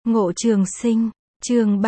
Ngộ Trường Sinh, chương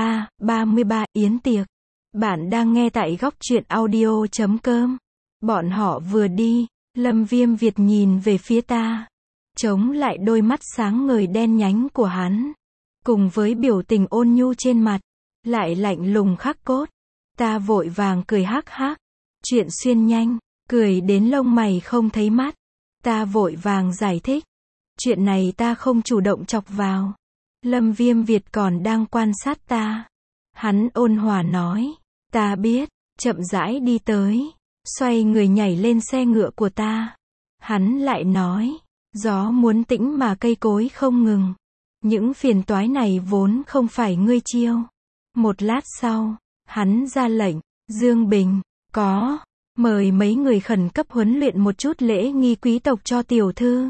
33 Yến Tiệc. Bạn đang nghe tại góc truyện audio.com. Bọn họ vừa đi, Lâm Viêm Việt nhìn về phía ta, chống lại đôi mắt sáng ngời đen nhánh của hắn, cùng với biểu tình ôn nhu trên mặt, lại lạnh lùng khắc cốt. Ta vội vàng cười hắc hắc, chuyện xuyên nhanh, cười đến lông mày không thấy mắt. Ta vội vàng giải thích, chuyện này ta không chủ động chọc vào. Lâm Viêm Việt còn đang quan sát ta. Hắn ôn hòa nói, ta biết, chậm rãi đi tới, xoay người nhảy lên xe ngựa của ta. Hắn lại nói, gió muốn tĩnh mà cây cối không ngừng. Những phiền toái này vốn không phải ngươi chiêu. Một lát sau, hắn ra lệnh, Dương Bình, có, mời mấy người khẩn cấp huấn luyện một chút lễ nghi quý tộc cho tiểu thư.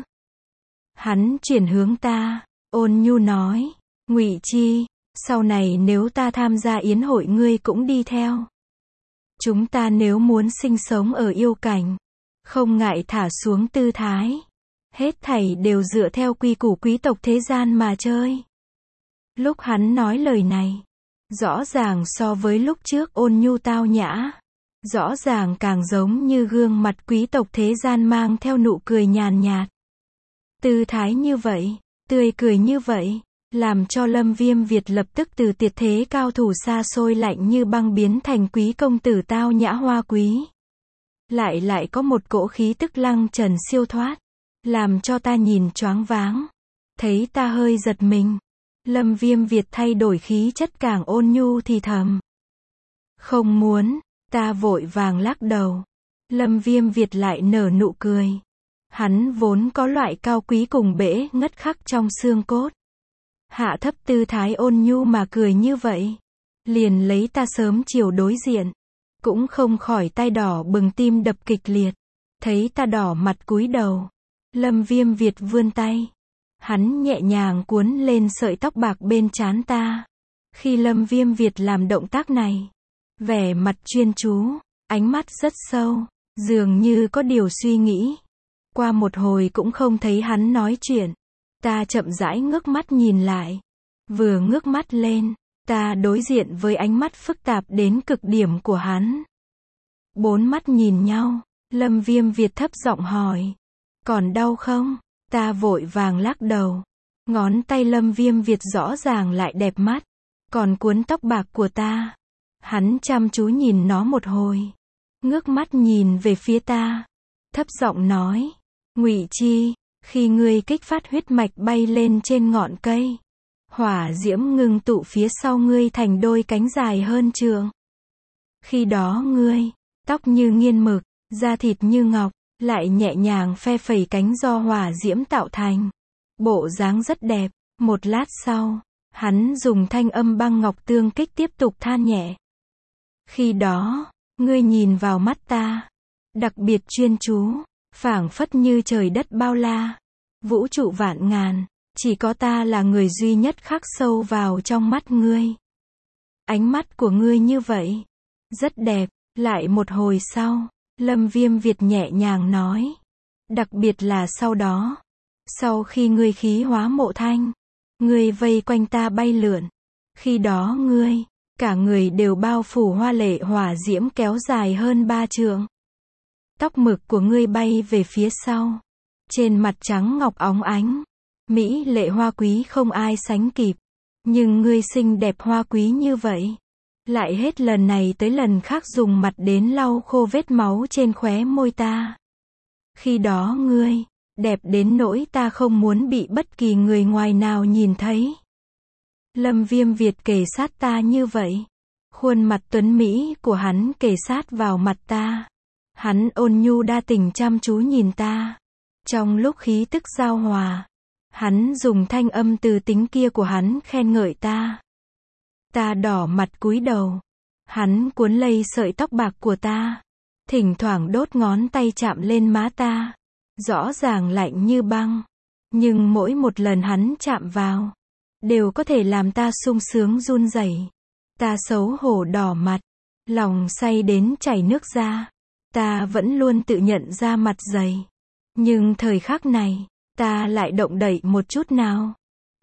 Hắn chuyển hướng ta, ôn nhu nói, Ngụy Chi, sau này nếu ta tham gia yến hội ngươi cũng đi theo. Chúng ta nếu muốn sinh sống ở yêu cảnh, không ngại thả xuống tư thái. Hết thảy đều dựa theo quy củ quý tộc thế gian mà chơi. Lúc hắn nói lời này, rõ ràng so với lúc trước ôn nhu tao nhã, rõ ràng càng giống như gương mặt quý tộc thế gian mang theo nụ cười nhàn nhạt. Tư thái như vậy, tươi cười như vậy, làm cho Lâm Viêm Việt lập tức từ tuyệt thế cao thủ xa xôi lạnh như băng biến thành quý công tử tao nhã hoa quý. Lại có một cỗ khí tức lăng trần siêu thoát, làm cho ta nhìn choáng váng. Thấy ta hơi giật mình, Lâm Viêm Việt thay đổi khí chất càng ôn nhu thì thầm. Không muốn, ta vội vàng lắc đầu. Lâm Viêm Việt lại nở nụ cười. Hắn vốn có loại cao quý cùng bể ngất khắc trong xương cốt. Hạ thấp tư thái ôn nhu mà cười như vậy, liền lấy ta sớm chiều đối diện, cũng không khỏi tai đỏ bừng tim đập kịch liệt. Thấy ta đỏ mặt cúi đầu, Lâm Viêm Việt vươn tay, hắn nhẹ nhàng cuốn lên sợi tóc bạc bên trán ta. Khi Lâm Viêm Việt làm động tác này, vẻ mặt chuyên chú, ánh mắt rất sâu, dường như có điều suy nghĩ. Qua một hồi cũng không thấy hắn nói chuyện. Ta chậm rãi ngước mắt nhìn lại. Vừa ngước mắt lên, ta đối diện với ánh mắt phức tạp đến cực điểm của hắn. Bốn mắt nhìn nhau, Lâm Viêm Việt thấp giọng hỏi, còn đau không? Ta vội vàng lắc đầu. Ngón tay Lâm Viêm Việt rõ ràng lại đẹp mắt, còn cuốn tóc bạc của ta. Hắn chăm chú nhìn nó một hồi, ngước mắt nhìn về phía ta, thấp giọng nói, Ngụy Chi, khi ngươi kích phát huyết mạch bay lên trên ngọn cây, hỏa diễm ngưng tụ phía sau ngươi thành đôi cánh dài hơn trượng. Khi đó ngươi, tóc như nghiên mực, da thịt như ngọc, lại nhẹ nhàng phe phẩy cánh do hỏa diễm tạo thành. Bộ dáng rất đẹp. Một lát sau, hắn dùng thanh âm băng ngọc tương kích tiếp tục than nhẹ. Khi đó, ngươi nhìn vào mắt ta, đặc biệt chuyên chú, phảng phất như trời đất bao la, vũ trụ vạn ngàn, chỉ có ta là người duy nhất khắc sâu vào trong mắt ngươi. Ánh mắt của ngươi như vậy, rất đẹp. Lại một hồi sau, Lâm Viêm Việt nhẹ nhàng nói, đặc biệt là sau đó, sau khi ngươi khí hóa mộ thanh, ngươi vây quanh ta bay lượn. Khi đó ngươi, cả người đều bao phủ hoa lệ hỏa diễm kéo dài hơn 3 trượng. Tóc mực của ngươi bay về phía sau, trên mặt trắng ngọc óng ánh, mỹ lệ hoa quý không ai sánh kịp. Nhưng ngươi xinh đẹp hoa quý như vậy, lại hết lần này tới lần khác dùng mặt đến lau khô vết máu trên khóe môi ta. Khi đó ngươi, đẹp đến nỗi ta không muốn bị bất kỳ người ngoài nào nhìn thấy. Lâm Viêm Việt kề sát ta như vậy, khuôn mặt tuấn mỹ của hắn kề sát vào mặt ta. Hắn ôn nhu đa tình chăm chú nhìn ta. Trong lúc khí tức giao hòa, hắn dùng thanh âm từ tính kia của hắn khen ngợi ta. Ta đỏ mặt cúi đầu. Hắn cuốn lấy sợi tóc bạc của ta, thỉnh thoảng đốt ngón tay chạm lên má ta. Rõ ràng lạnh như băng, nhưng mỗi một lần hắn chạm vào, đều có thể làm ta sung sướng run rẩy. Ta xấu hổ đỏ mặt, lòng say đến chảy nước ra. Ta vẫn luôn tự nhận ra mặt dày, nhưng thời khắc này, ta lại động đậy một chút nào.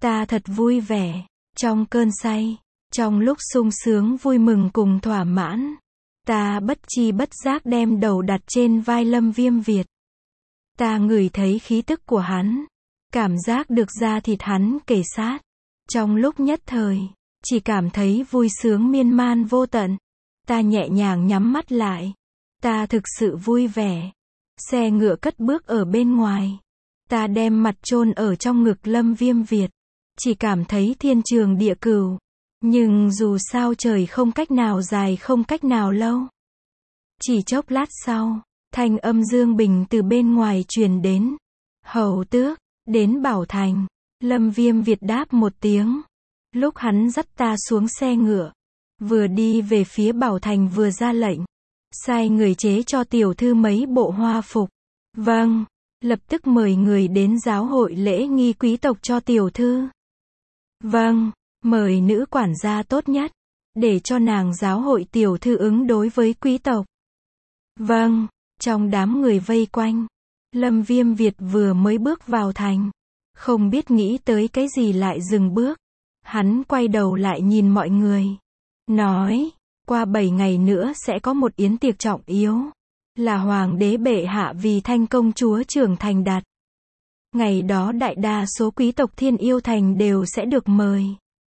Ta thật vui vẻ. Trong cơn say, trong lúc sung sướng vui mừng cùng thỏa mãn, ta bất chi bất giác đem đầu đặt trên vai Lâm Viêm Việt. Ta ngửi thấy khí tức của hắn, cảm giác được da thịt hắn kề sát. Trong lúc nhất thời, chỉ cảm thấy vui sướng miên man vô tận. Ta nhẹ nhàng nhắm mắt lại. Ta thực sự vui vẻ. Xe ngựa cất bước ở bên ngoài. Ta đem mặt chôn ở trong ngực Lâm Viêm Việt. Chỉ cảm thấy thiên trường địa cửu. Nhưng dù sao trời không cách nào dài không cách nào lâu. Chỉ chốc lát sau, thanh âm Dương Bình từ bên ngoài truyền đến. Hầu tước, đến Bảo Thành. Lâm Viêm Việt đáp một tiếng. Lúc hắn dắt ta xuống xe ngựa, vừa đi về phía Bảo Thành vừa ra lệnh. Sai người chế cho tiểu thư mấy bộ hoa phục. Vâng, lập tức mời người đến giáo hội lễ nghi quý tộc cho tiểu thư. Vâng, mời nữ quản gia tốt nhất, để cho nàng giáo hội tiểu thư ứng đối với quý tộc. Vâng, trong đám người vây quanh, Lâm Viêm Việt vừa mới bước vào thành. Không biết nghĩ tới cái gì lại dừng bước. Hắn quay đầu lại nhìn mọi người. Nói, qua 7 ngày nữa sẽ có một yến tiệc trọng yếu. Là hoàng đế bệ hạ vì Thanh công chúa trưởng thành đặt. Ngày đó đại đa số quý tộc Thiên Yêu Thành đều sẽ được mời.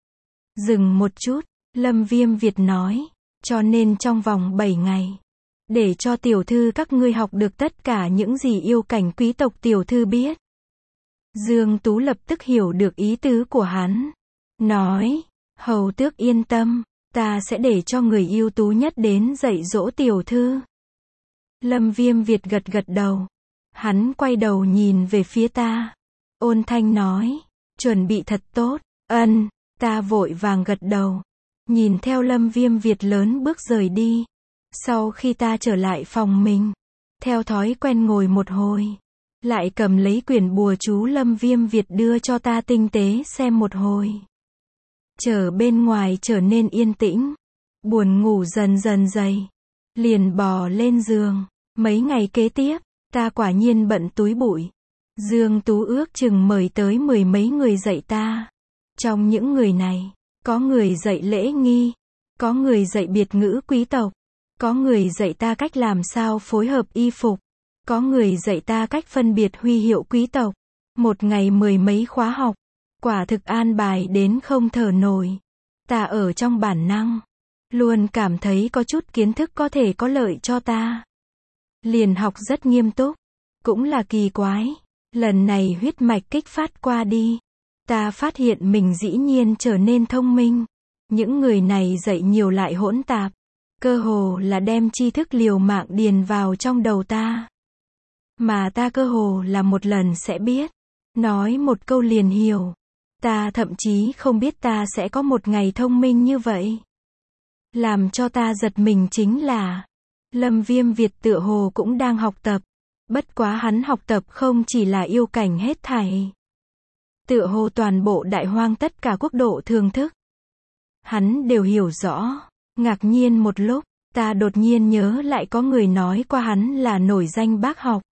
Dừng một chút, Lâm Viêm Việt nói. Cho nên trong vòng 7 ngày. Để cho tiểu thư các ngươi học được tất cả những gì yêu cảnh quý tộc tiểu thư biết. Dương Tú lập tức hiểu được ý tứ của hắn. Nói, hầu tước yên tâm, ta sẽ để cho người ưu tú nhất đến dạy dỗ tiểu thư. Lâm Viêm Việt gật gật đầu. Hắn quay đầu nhìn về phía ta. Ôn thanh nói, chuẩn bị thật tốt. Ân, ta vội vàng gật đầu. Nhìn theo Lâm Viêm Việt lớn bước rời đi. Sau khi ta trở lại phòng mình, theo thói quen ngồi một hồi. Lại cầm lấy quyển bùa chú Lâm Viêm Việt đưa cho ta tinh tế xem một hồi. Chờ bên ngoài trở nên yên tĩnh. Buồn ngủ dần dần dày. Liền bò lên giường. Mấy ngày kế tiếp, ta quả nhiên bận túi bụi. Dương Tú ước chừng mời tới 10 mấy người dạy ta. Trong những người này, có người dạy lễ nghi, có người dạy biệt ngữ quý tộc, có người dạy ta cách làm sao phối hợp y phục, có người dạy ta cách phân biệt huy hiệu quý tộc. Một ngày 10 mấy khóa học, quả thực an bài đến không thở nổi. Ta ở trong bản năng, luôn cảm thấy có chút kiến thức có thể có lợi cho ta. Liền học rất nghiêm túc, cũng là kỳ quái. Lần này huyết mạch kích phát qua đi, ta phát hiện mình dĩ nhiên trở nên thông minh. Những người này dạy nhiều lại hỗn tạp, cơ hồ là đem tri thức liều mạng điền vào trong đầu ta. Mà ta cơ hồ là một lần sẽ biết, nói một câu liền hiểu. Ta thậm chí không biết ta sẽ có một ngày thông minh như vậy. Làm cho ta giật mình chính là, Lâm Viêm Việt tựa hồ cũng đang học tập. Bất quá hắn học tập không chỉ là yêu cảnh hết thảy. Tựa hồ toàn bộ đại hoang tất cả quốc độ thường thức. Hắn đều hiểu rõ. Ngạc nhiên một lúc, ta đột nhiên nhớ lại có người nói qua hắn là nổi danh bác học.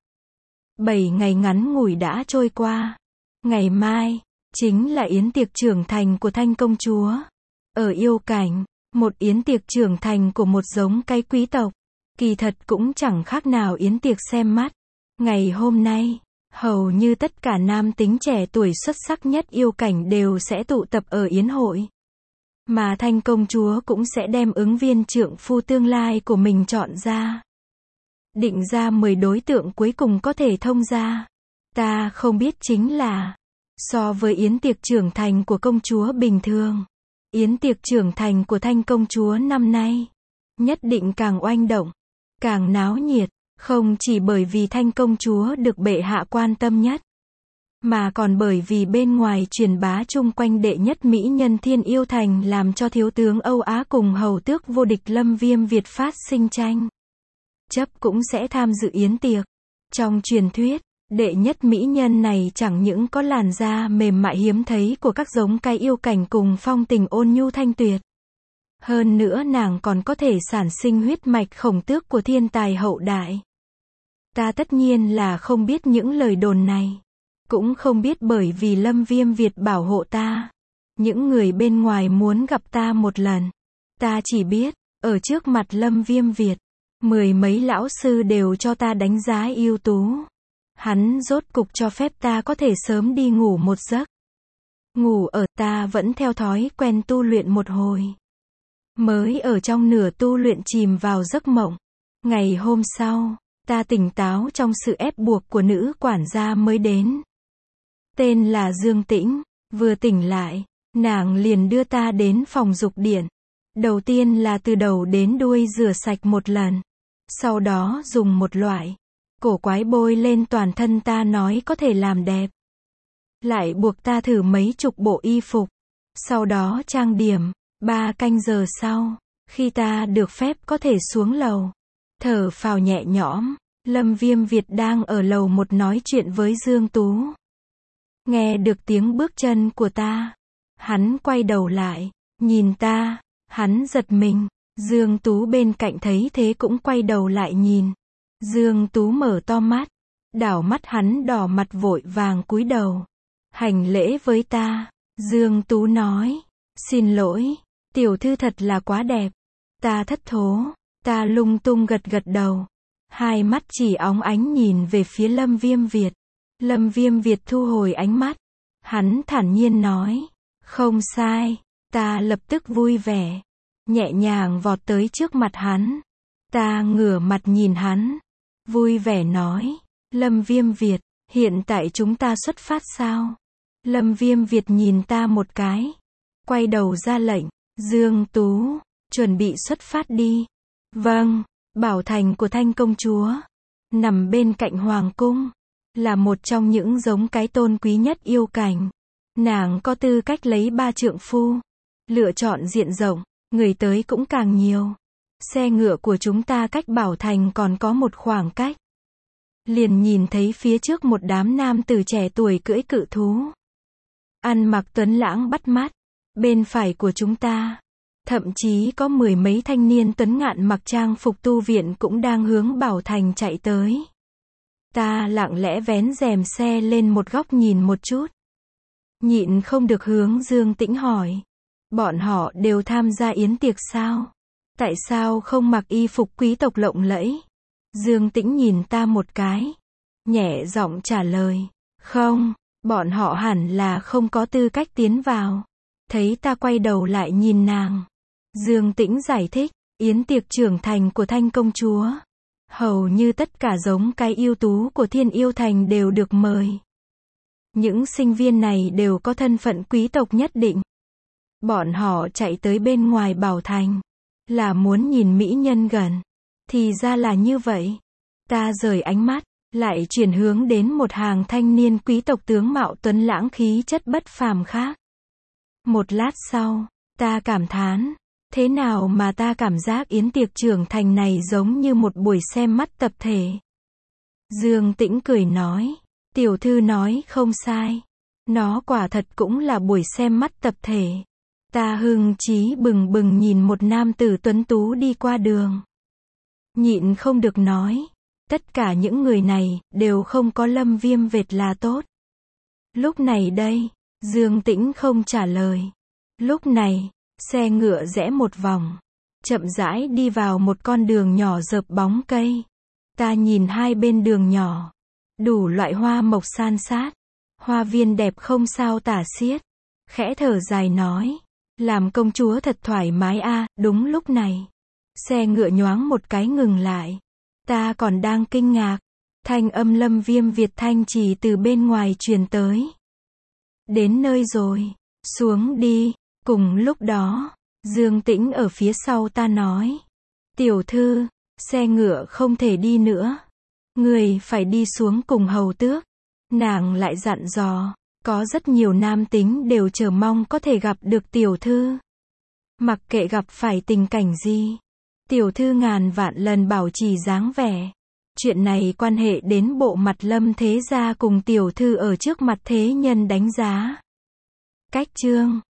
7 ngày ngắn ngủi đã trôi qua. Ngày mai, chính là yến tiệc trưởng thành của Thanh công chúa. Ở yêu cảnh, một yến tiệc trưởng thành của một giống cái quý tộc. Kỳ thật cũng chẳng khác nào yến tiệc xem mắt. Ngày hôm nay, hầu như tất cả nam tính trẻ tuổi xuất sắc nhất yêu cảnh đều sẽ tụ tập ở yến hội. Mà Thanh công chúa cũng sẽ đem ứng viên trượng phu tương lai của mình chọn ra. Định ra 10 đối tượng cuối cùng có thể thông gia. Ta không biết chính là, so với yến tiệc trưởng thành của công chúa bình thường, yến tiệc trưởng thành của Thanh công chúa năm nay, nhất định càng oanh động, càng náo nhiệt. Không chỉ bởi vì Thanh công chúa được bệ hạ quan tâm nhất, mà còn bởi vì bên ngoài truyền bá chung quanh đệ nhất mỹ nhân Thiên Yêu Thành làm cho thiếu tướng Âu Á cùng hầu tước vô địch Lâm Viêm Việt phát sinh tranh chấp cũng sẽ tham dự yến tiệc. Trong truyền thuyết, đệ nhất mỹ nhân này chẳng những có làn da mềm mại hiếm thấy của các giống cái yêu cảnh cùng phong tình ôn nhu thanh tuyệt. Hơn nữa nàng còn có thể sản sinh huyết mạch khổng tước của thiên tài hậu đại. Ta tất nhiên là không biết những lời đồn này. Cũng không biết bởi vì Lâm Viêm Việt bảo hộ ta. Những người bên ngoài muốn gặp ta một lần. Ta chỉ biết, ở trước mặt Lâm Viêm Việt, mười mấy lão sư đều cho ta đánh giá ưu tú. Hắn rốt cục cho phép ta có thể sớm đi ngủ một giấc. Ngủ ở ta vẫn theo thói quen tu luyện một hồi. Mới ở trong nửa tu luyện chìm vào giấc mộng. Ngày hôm sau, ta tỉnh táo trong sự ép buộc của nữ quản gia mới đến. Tên là Dương Tĩnh. Vừa tỉnh lại, nàng liền đưa ta đến phòng dục điện. Đầu tiên là từ đầu đến đuôi rửa sạch một lần. Sau đó dùng một loại cổ quái bôi lên toàn thân ta nói có thể làm đẹp. Lại buộc ta thử mấy chục bộ y phục. Sau đó trang điểm. 3 canh giờ sau, khi ta được phép có thể xuống lầu, thở phào nhẹ nhõm, Lâm Viêm Việt đang ở lầu 1 nói chuyện với Dương Tú. Nghe được tiếng bước chân của ta, hắn quay đầu lại, nhìn ta, hắn giật mình. Dương Tú bên cạnh thấy thế cũng quay đầu lại nhìn. Dương Tú mở to mắt, đảo mắt hắn đỏ mặt vội vàng cúi đầu, hành lễ với ta. Dương Tú nói, xin lỗi, tiểu thư thật là quá đẹp. Ta thất thố, ta lung tung gật gật đầu. Hai mắt chỉ óng ánh nhìn về phía Lâm Viêm Việt. Lâm Viêm Việt thu hồi ánh mắt. Hắn thản nhiên nói, không sai. Ta lập tức vui vẻ, nhẹ nhàng vọt tới trước mặt hắn. Ta ngửa mặt nhìn hắn, vui vẻ nói, Lâm Viêm Việt, hiện tại chúng ta xuất phát sao? Lâm Viêm Việt nhìn ta một cái, quay đầu ra lệnh, Dương Tú, chuẩn bị xuất phát đi. Vâng, bảo thành của Thanh công chúa, nằm bên cạnh Hoàng cung, là một trong những giống cái tôn quý nhất yêu cảnh. Nàng có tư cách lấy 3 trượng phu, lựa chọn diện rộng, người tới cũng càng nhiều. Xe ngựa của chúng ta cách bảo thành còn có một khoảng cách. Liền nhìn thấy phía trước một đám nam tử trẻ tuổi cưỡi cự thú. Ăn mặc tuấn lãng bắt mắt. Bên phải của chúng ta, thậm chí có 10 mấy thanh niên tuấn ngạn mặc trang phục tu viện cũng đang hướng bảo thành chạy tới. Ta lặng lẽ vén rèm xe lên một góc nhìn một chút. Nhịn không được hướng Dương Tĩnh hỏi. Bọn họ đều tham gia yến tiệc sao? Tại sao không mặc y phục quý tộc lộng lẫy? Dương Tĩnh nhìn ta một cái, nhẹ giọng trả lời. Không, bọn họ hẳn là không có tư cách tiến vào. Thấy ta quay đầu lại nhìn nàng, Dương Tĩnh giải thích, yến tiệc trưởng thành của Thanh công chúa. Hầu như tất cả giống cái ưu tú của Thiên Yêu Thành đều được mời. Những sinh viên này đều có thân phận quý tộc nhất định. Bọn họ chạy tới bên ngoài bảo thành, là muốn nhìn mỹ nhân gần. Thì ra là như vậy. Ta rời ánh mắt, lại chuyển hướng đến một hàng thanh niên quý tộc tướng mạo tuấn lãng khí chất bất phàm khác. Một lát sau, ta cảm thán, thế nào mà ta cảm giác yến tiệc trưởng thành này giống như một buổi xem mắt tập thể. Dương Tĩnh cười nói, tiểu thư nói không sai. Nó quả thật cũng là buổi xem mắt tập thể. Ta hưng chí bừng bừng nhìn một nam tử tuấn tú đi qua đường. Nhịn không được nói, tất cả những người này đều không có Lâm Viêm Việt là tốt. Lúc này đây, Dương Tĩnh không trả lời. Lúc này, xe ngựa rẽ một vòng, chậm rãi đi vào một con đường nhỏ rợp bóng cây. Ta nhìn hai bên đường nhỏ, đủ loại hoa mộc san sát, hoa viên đẹp không sao tả xiết. Khẽ thở dài nói, làm công chúa thật thoải mái a. Đúng lúc này, xe ngựa nhoáng một cái ngừng lại. Ta còn đang kinh ngạc, thanh âm Lâm Viêm Việt thanh trì từ bên ngoài truyền tới. Đến nơi rồi, xuống đi. Cùng lúc đó, Dương Tĩnh ở phía sau ta nói, tiểu thư, xe ngựa không thể đi nữa. Người phải đi xuống cùng hầu tước. Nàng lại dặn dò, có rất nhiều nam tính đều chờ mong có thể gặp được tiểu thư. Mặc kệ gặp phải tình cảnh gì, tiểu thư ngàn vạn lần bảo trì dáng vẻ. Chuyện này quan hệ đến bộ mặt Lâm thế gia cùng tiểu thư ở trước mặt thế nhân đánh giá. Cách chương